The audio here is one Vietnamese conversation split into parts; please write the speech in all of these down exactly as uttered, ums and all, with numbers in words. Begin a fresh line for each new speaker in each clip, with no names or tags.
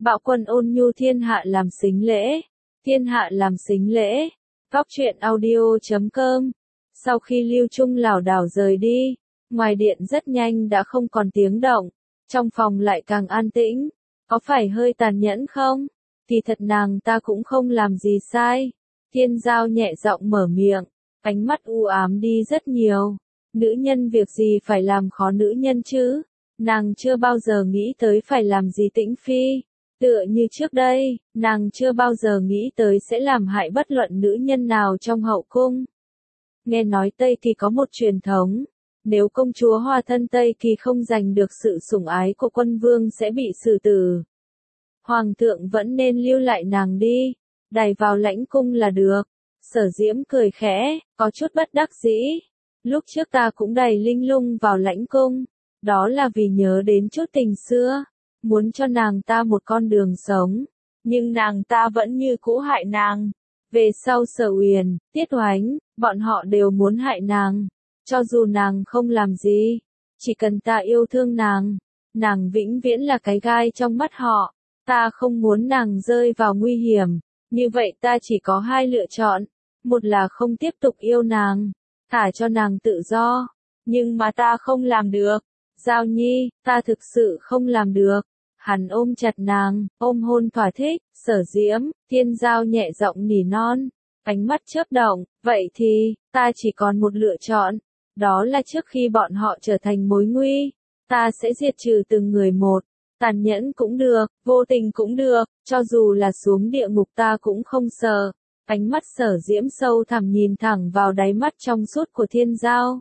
Bạo quân ôn nhu thiên hạ làm sính lễ, thiên hạ làm sính lễ, góc truyện audio chấm com. Sau khi Lưu Trung lảo đảo rời đi, ngoài điện rất nhanh đã không còn tiếng động, trong phòng lại càng an tĩnh. Có phải hơi tàn nhẫn không? Thì thật nàng ta cũng không làm gì sai. Thiên Giao nhẹ giọng mở miệng, ánh mắt u ám đi rất nhiều. Nữ nhân việc gì phải làm khó nữ nhân chứ? Nàng chưa bao giờ nghĩ tới phải làm gì Tĩnh Phi. Tựa như trước đây, nàng chưa bao giờ nghĩ tới sẽ làm hại bất luận nữ nhân nào trong hậu cung. Nghe nói Tây Kỳ có một truyền thống, nếu công chúa Hoa Thân Tây Kỳ không giành được sự sủng ái của quân vương sẽ bị xử tử. Hoàng thượng vẫn nên lưu lại nàng đi, đày vào lãnh cung là được. Sở Diễm cười khẽ, có chút bất đắc dĩ. Lúc trước ta cũng đày Linh Lung vào lãnh cung, đó là vì nhớ đến chút tình xưa, muốn cho nàng ta một con đường sống, nhưng nàng ta vẫn như cũ hại nàng. Về sau Sở Uyển, Tiết Hoánh, bọn họ đều muốn hại nàng, cho dù nàng không làm gì, chỉ cần ta yêu thương nàng, nàng vĩnh viễn là cái gai trong mắt họ. Ta không muốn nàng rơi vào nguy hiểm, như vậy ta chỉ có hai lựa chọn, một là không tiếp tục yêu nàng, thả cho nàng tự do, nhưng mà ta không làm được. Giao Nhi, ta thực sự không làm được. Hắn ôm chặt nàng, ôm hôn thỏa thích. Sở Diễm, Thiên Giao nhẹ giọng nỉ non, ánh mắt chớp động, vậy thì, ta chỉ còn một lựa chọn, đó là trước khi bọn họ trở thành mối nguy, ta sẽ diệt trừ từng người một, tàn nhẫn cũng được, vô tình cũng được, cho dù là xuống địa ngục ta cũng không sợ. Ánh mắt Sở Diễm sâu thẳm nhìn thẳng vào đáy mắt trong suốt của Thiên Giao.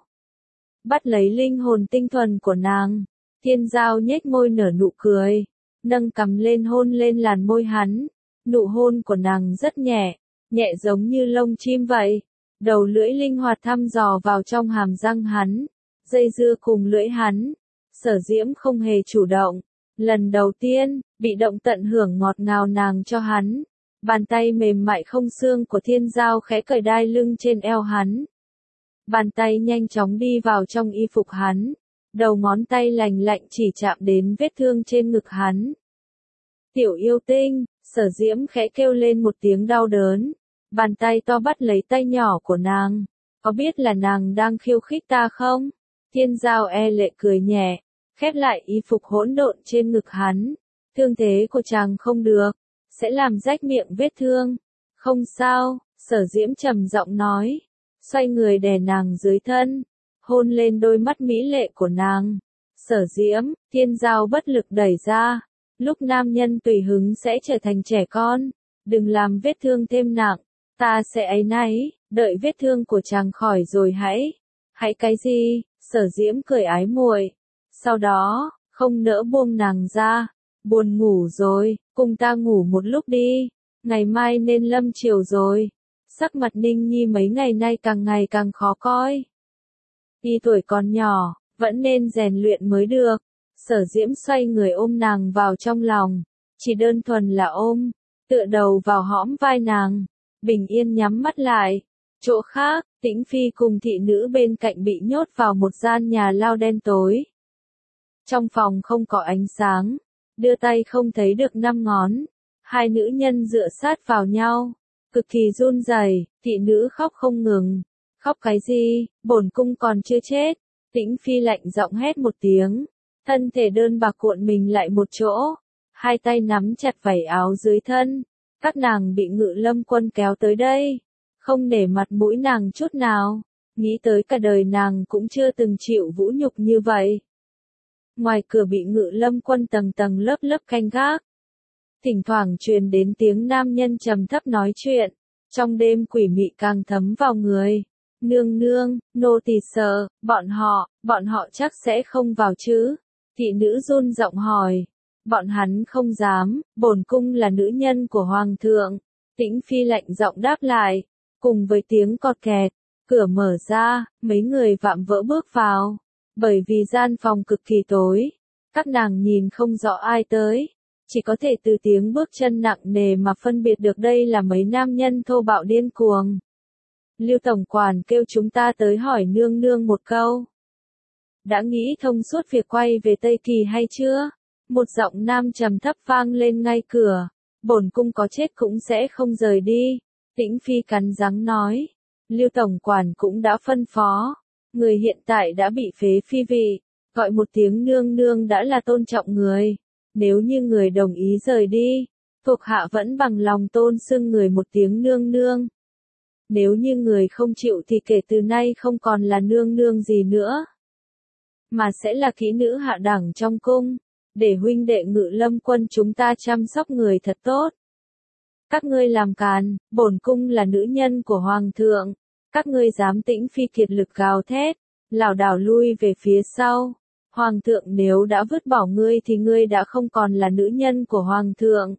Bắt lấy linh hồn tinh thuần của nàng, Thiên Giao nhếch môi nở nụ cười, nâng cằm lên hôn lên làn môi hắn. Nụ hôn của nàng rất nhẹ, nhẹ giống như lông chim vậy. Đầu lưỡi linh hoạt thăm dò vào trong hàm răng hắn, dây dưa cùng lưỡi hắn. Sở Diễm không hề chủ động, lần đầu tiên, bị động tận hưởng ngọt ngào nàng cho hắn. Bàn tay mềm mại không xương của Thiên Giao khẽ cởi đai lưng trên eo hắn. Bàn tay nhanh chóng đi vào trong y phục hắn, đầu ngón tay lành lạnh chỉ chạm đến vết thương trên ngực hắn. Tiểu yêu tinh, Sở Diễm khẽ kêu lên một tiếng đau đớn, bàn tay to bắt lấy tay nhỏ của nàng, có biết là nàng đang khiêu khích ta không? Thiên Giao e lệ cười nhẹ, khép lại y phục hỗn độn trên ngực hắn, thương thế của chàng không được, sẽ làm rách miệng vết thương. Không sao, Sở Diễm trầm giọng nói. Xoay người đè nàng dưới thân, hôn lên đôi mắt mỹ lệ của nàng. Sở Diễm, Thiên Giao bất lực đẩy ra. Lúc nam nhân tùy hứng sẽ trở thành trẻ con, đừng làm vết thương thêm nặng, ta sẽ áy náy, đợi vết thương của chàng khỏi rồi hãy, hãy cái gì? Sở Diễm cười ái muội, sau đó, không nỡ buông nàng ra, buồn ngủ rồi, cùng ta ngủ một lúc đi, ngày mai nên lâm chiều rồi. Sắc mặt Ninh Nhi mấy ngày nay càng ngày càng khó coi. Y tuổi còn nhỏ, vẫn nên rèn luyện mới được. Sở Diễm xoay người ôm nàng vào trong lòng, chỉ đơn thuần là ôm, tựa đầu vào hõm vai nàng, bình yên nhắm mắt lại. Chỗ khác, Tĩnh Phi cùng thị nữ bên cạnh bị nhốt vào một gian nhà lao đen tối. Trong phòng không có ánh sáng, đưa tay không thấy được năm ngón, hai nữ nhân dựa sát vào nhau. Cực kỳ run rẩy, thị nữ khóc không ngừng. Khóc cái gì, bổn cung còn chưa chết. Tĩnh Phi lạnh giọng hét một tiếng, thân thể đơn bạc cuộn mình lại một chỗ, hai tay nắm chặt vảy áo dưới thân. Các nàng bị Ngự Lâm Quân kéo tới đây, không nể mặt mũi nàng chút nào, nghĩ tới cả đời nàng cũng chưa từng chịu vũ nhục như vậy. Ngoài cửa bị Ngự Lâm Quân tầng tầng lớp lớp canh gác. Thỉnh thoảng truyền đến tiếng nam nhân trầm thấp nói chuyện, trong đêm quỷ mị càng thấm vào người. Nương nương, nô tỳ sợ, bọn họ, bọn họ chắc sẽ không vào chứ? Thị nữ run giọng hỏi. Bọn hắn không dám, bổn cung là nữ nhân của hoàng thượng. Tĩnh Phi lạnh giọng đáp lại, cùng với tiếng cọt kẹt, cửa mở ra, mấy người vạm vỡ bước vào. Bởi vì gian phòng cực kỳ tối, các nàng nhìn không rõ ai tới. Chỉ có thể từ tiếng bước chân nặng nề mà phân biệt được đây là mấy nam nhân thô bạo điên cuồng. Lưu tổng quản kêu chúng ta tới hỏi nương nương một câu. Đã nghĩ thông suốt việc quay về Tây Kỳ hay chưa? Một giọng nam trầm thấp vang lên ngay cửa. Bổn cung có chết cũng sẽ không rời đi. Tĩnh Phi cắn răng nói. Lưu tổng quản cũng đã phân phó. Người hiện tại đã bị phế phi vị. Gọi một tiếng nương nương đã là tôn trọng người. Nếu như người đồng ý rời đi, thuộc hạ vẫn bằng lòng tôn xưng người một tiếng nương nương. Nếu như người không chịu thì kể từ nay không còn là nương nương gì nữa, mà sẽ là kỹ nữ hạ đẳng trong cung, để huynh đệ Ngự Lâm quân chúng ta chăm sóc người thật tốt. Các ngươi làm càn, bổn cung là nữ nhân của hoàng thượng, các ngươi dám. Tĩnh Phi kiệt lực gào thét, lảo đảo lui về phía sau. Hoàng thượng nếu đã vứt bỏ ngươi thì ngươi đã không còn là nữ nhân của hoàng thượng.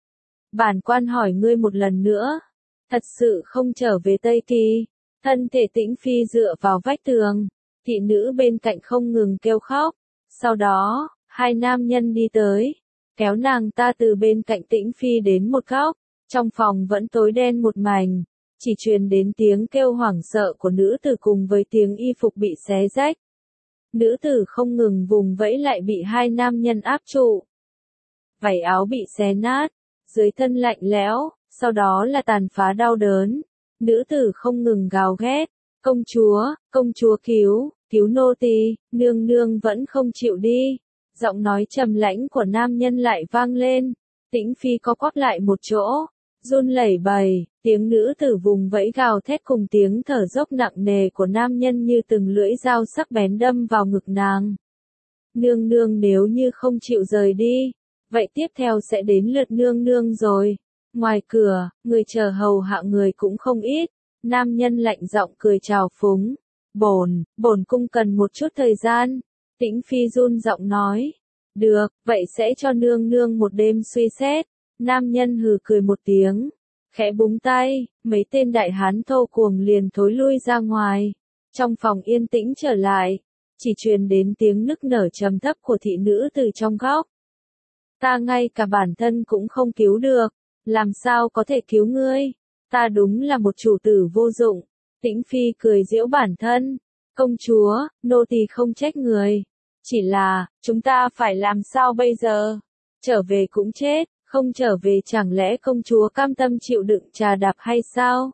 Bản quan hỏi ngươi một lần nữa, thật sự không trở về Tây Kỳ? Thân thể Tĩnh Phi dựa vào vách tường, thị nữ bên cạnh không ngừng kêu khóc. Sau đó, hai nam nhân đi tới, kéo nàng ta từ bên cạnh Tĩnh Phi đến một góc. Trong phòng vẫn tối đen một mảnh, chỉ truyền đến tiếng kêu hoảng sợ của nữ tử cùng với tiếng y phục bị xé rách. Nữ tử không ngừng vùng vẫy lại bị hai nam nhân áp trụ. Vảy áo bị xé nát, dưới thân lạnh lẽo, sau đó là tàn phá đau đớn. Nữ tử không ngừng gào ghét, công chúa, công chúa cứu, cứu nô tỳ, nương nương vẫn không chịu đi. Giọng nói trầm lãnh của nam nhân lại vang lên. Tĩnh Phi co quắp lại một chỗ, run lẩy bẩy, tiếng nữ tử vùng vẫy gào thét cùng tiếng thở dốc nặng nề của nam nhân như từng lưỡi dao sắc bén đâm vào ngực nàng. Nương nương nếu như không chịu rời đi, vậy tiếp theo sẽ đến lượt nương nương rồi. Ngoài cửa, người chờ hầu hạ người cũng không ít. Nam nhân lạnh giọng cười trào phúng. Bổn, bổn cung cần một chút thời gian. Tĩnh Phi run giọng nói. Được, vậy sẽ cho nương nương một đêm suy xét. Nam nhân hừ cười một tiếng, khẽ búng tay, mấy tên đại hán thô cuồng liền thối lui ra ngoài. Trong phòng yên tĩnh trở lại, chỉ truyền đến tiếng nức nở trầm thấp của thị nữ từ trong góc. Ta ngay cả bản thân cũng không cứu được, làm sao có thể cứu ngươi? Ta đúng là một chủ tử vô dụng. Tĩnh Phi cười giễu bản thân. Công chúa, nô tỳ không trách người. Chỉ là, chúng ta phải làm sao bây giờ? Trở về cũng chết. Không trở về chẳng lẽ công chúa cam tâm chịu đựng trà đạp hay sao?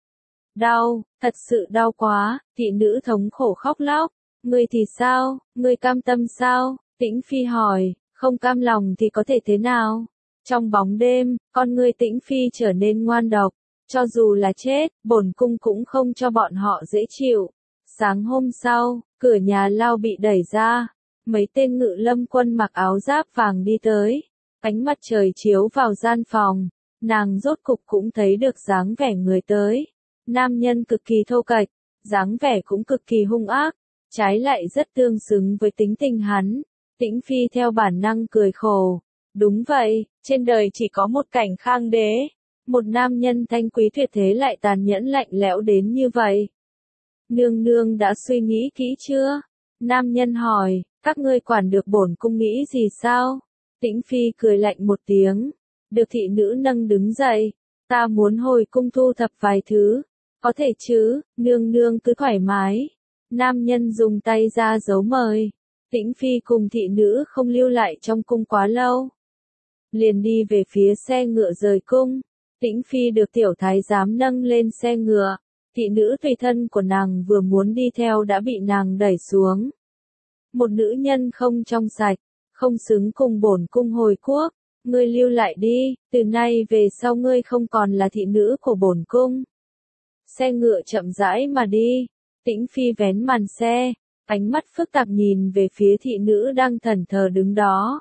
Đau, thật sự đau quá, thị nữ thống khổ khóc lóc. Ngươi thì sao, ngươi cam tâm sao? Tĩnh Phi hỏi, không cam lòng thì có thể thế nào? Trong bóng đêm, con ngươi Tĩnh Phi trở nên ngoan độc. Cho dù là chết, bổn cung cũng không cho bọn họ dễ chịu. Sáng hôm sau, cửa nhà lao bị đẩy ra. Mấy tên Ngự Lâm quân mặc áo giáp vàng đi tới. Ánh mặt trời chiếu vào gian phòng, nàng rốt cục cũng thấy được dáng vẻ người tới. Nam nhân cực kỳ thô kệch, dáng vẻ cũng cực kỳ hung ác, trái lại rất tương xứng với tính tình hắn. Tĩnh Phi theo bản năng cười khổ. Đúng vậy, trên đời chỉ có một Cảnh Khang đế. Một nam nhân thanh quý tuyệt thế lại tàn nhẫn lạnh lẽo đến như vậy. Nương nương đã suy nghĩ kỹ chưa? Nam nhân hỏi, các ngươi quản được bổn cung nghĩ gì sao? Tĩnh Phi cười lạnh một tiếng. Được thị nữ nâng đứng dậy. Ta muốn hồi cung thu thập vài thứ. Có thể chứ, nương nương cứ thoải mái. Nam nhân dùng tay ra dấu mời. Tĩnh Phi cùng thị nữ không lưu lại trong cung quá lâu. Liền đi về phía xe ngựa rời cung. Tĩnh Phi được tiểu thái giám nâng lên xe ngựa. Thị nữ tùy thân của nàng vừa muốn đi theo đã bị nàng đẩy xuống. Một nữ nhân không trong sạch, không xứng cùng bổn cung hồi quốc. Ngươi lưu lại đi, từ nay về sau ngươi không còn là thị nữ của bổn cung. Xe ngựa chậm rãi mà đi. Tĩnh Phi vén màn xe, ánh mắt phức tạp nhìn về phía thị nữ đang thẫn thờ đứng đó.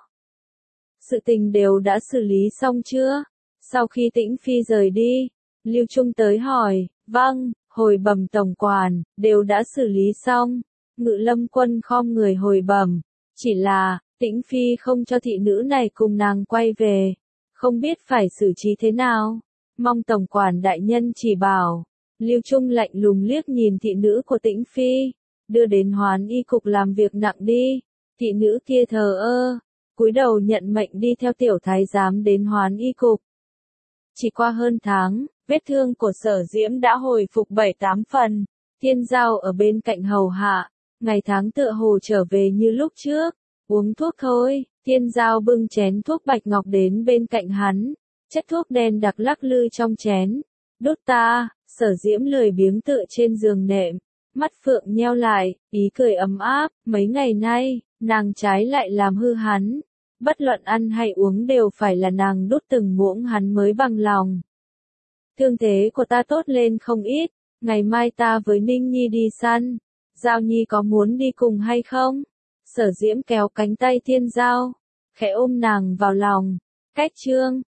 Sự tình đều đã xử lý xong chưa? Sau khi Tĩnh Phi rời đi, Lưu Trung tới hỏi, vâng, hồi bẩm tổng quản, đều đã xử lý xong. Ngự Lâm quân khom người hồi bẩm, chỉ là, Tĩnh Phi không cho thị nữ này cùng nàng quay về, không biết phải xử trí thế nào, mong tổng quản đại nhân chỉ bảo. Lưu Trung lạnh lùng liếc nhìn thị nữ của Tĩnh Phi, đưa đến Hoán Y cục làm việc nặng đi. Thị nữ kia thờ ơ, cúi đầu nhận mệnh đi theo tiểu thái giám đến Hoán Y cục. Chỉ qua hơn tháng, vết thương của Sở Diễm đã hồi phục bảy tám phần, Thiên Giao ở bên cạnh hầu hạ, ngày tháng tựa hồ trở về như lúc trước. Uống thuốc thôi, Thiên Giao bưng chén thuốc bạch ngọc đến bên cạnh hắn, chất thuốc đen đặc lắc lư trong chén. Đút ta, Sở Diễm lười biếng tựa trên giường nệm, mắt phượng nheo lại, ý cười ấm áp, mấy ngày nay, nàng trái lại làm hư hắn. Bất luận ăn hay uống đều phải là nàng đút từng muỗng hắn mới bằng lòng. Thương thế của ta tốt lên không ít, ngày mai ta với Ninh Nhi đi săn, Giao Nhi có muốn đi cùng hay không? Sở Diễm kéo cánh tay Thiên Giao, khẽ ôm nàng vào lòng. Cách chương